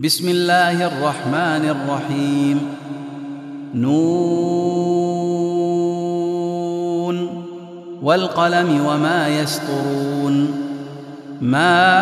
بسم الله الرحمن الرحيم. نون والقلم وما يسطرون. ما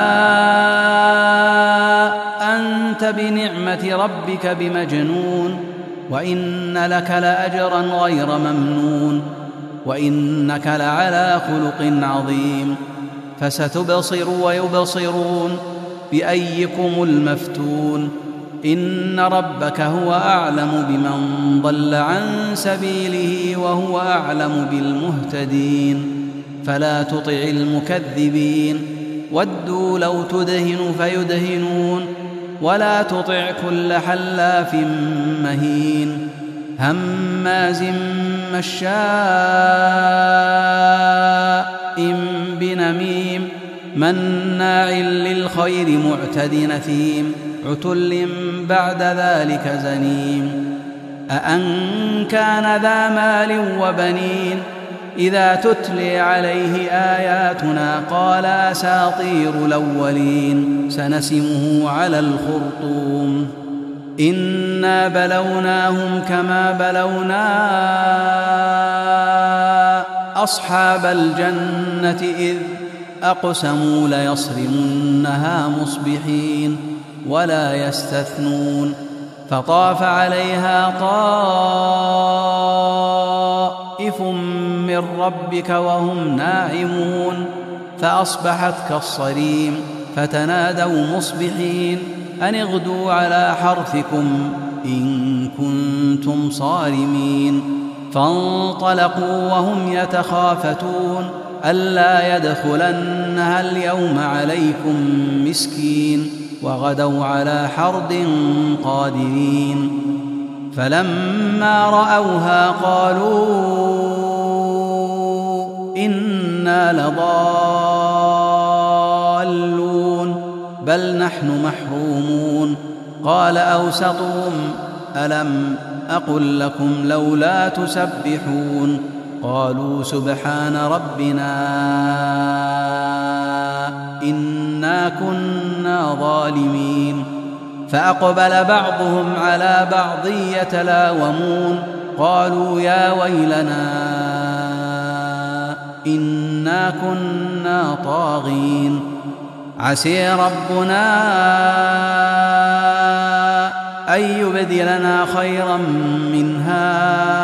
أنت بنعمة ربك بمجنون، وإن لك لأجرا غير ممنون، وإنك لعلى خلق عظيم. فستبصر ويبصرون بأيكم المفتون. إن ربك هو أعلم بمن ضل عن سبيله وهو أعلم بالمهتدين. فلا تطع المكذبين، ودوا لو تدهن فيدهنون. ولا تطع كل حلاف مهين، هماز مشاء بنميم، مناع للخير معتد نثيم، عتل بعد ذلك زنيم. أأن كان ذا مال وبنين، إذا تتلي عليه آياتنا قال أساطير الأولين، سنسمه على الخرطوم. إنا بلوناهم كما بلونا أصحاب الجنة إذ أقسموا ليصرمنها مصبحين ولا يستثنون. فطاف عليها طائف من ربك وهم ناعمون، فأصبحت كالصريم. فتنادوا مصبحين أن اغدوا على حرثكم إن كنتم صارمين. فانطلقوا وهم يتخافتون ألا يدخلنها اليوم عليكم مسكين، وغدوا على حرد قادرين. فلما رأوها قالوا إنا لضالون بل نحن محرومون. قال أوسطهم ألم أقل لكم لولا تسبحون؟ قالوا سبحان ربنا إنا كنا ظالمين. فأقبل بعضهم على بعض يتلاومون قالوا يا ويلنا إنا كنا طاغين. عسى ربنا أن يبدلنا خيرا منها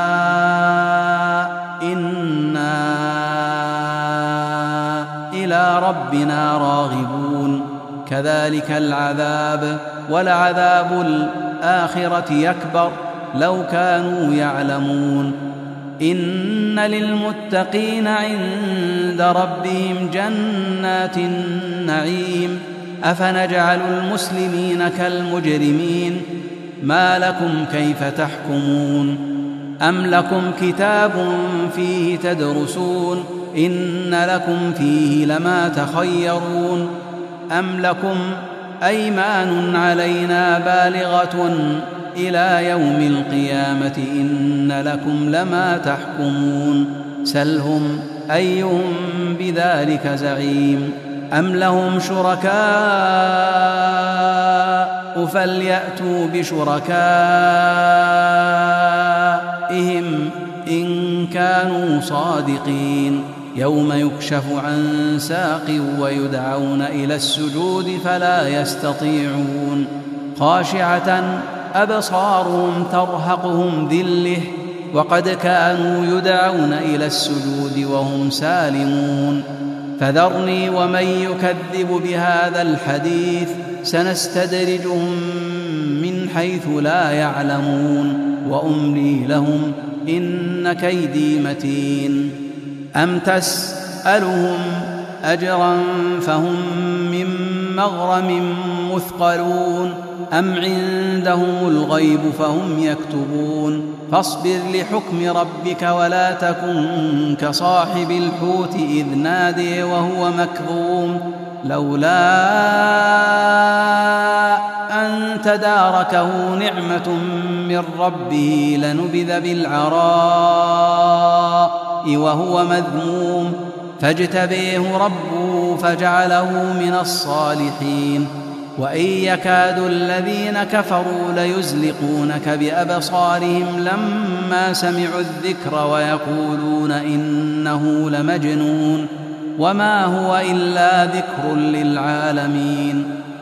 إنا إلى ربنا راغبون. كذلك العذاب، ولعذاب الآخرة أكبر لو كانوا يعلمون. إن للمتقين عند ربهم جنات النعيم. أفنجعل المسلمين كالمجرمين؟ ما لكم كيف تحكمون؟ أم لكم كتاب فيه تدرسون؟ إن لكم فيه لما تخيرون. أم لكم أيمان علينا بالغة إلى يوم القيامة إن لكم لما تحكمون. سلهم أيهم بذلك زعيم. أم لهم شركاء فليأتوا بشركائهم إن كانوا صادقين. يوم يكشف عن ساق ويدعون إلى السجود فلا يستطيعون. خاشعة أبصارهم ترهقهم ذلة، وقد كانوا يدعون إلى السجود وهم سالمون. فذرني ومن يكذب بهذا الحديث سنستدرجهم من حيث لا يعلمون وأملي لهم إن كيدي متين. أم تسألهم أجرا فهم من مغرم مثقلون، أم عندهم الغيب فهم يكتبون. فاصبر لحكم ربك ولا تكن كصاحب الحوت إذ نادي وهو مكظوم، لولا أن تداركه نعمة من ربه لنبذ بالعراء وهو مذموم، فاجتبيه ربه فجعله من الصالحين. وإن يكاد الذين كفروا ليزلقونك بأبصارهم لما سمعوا الذكر ويقولون إنه لمجنون وما هو إلا ذكر للعالمين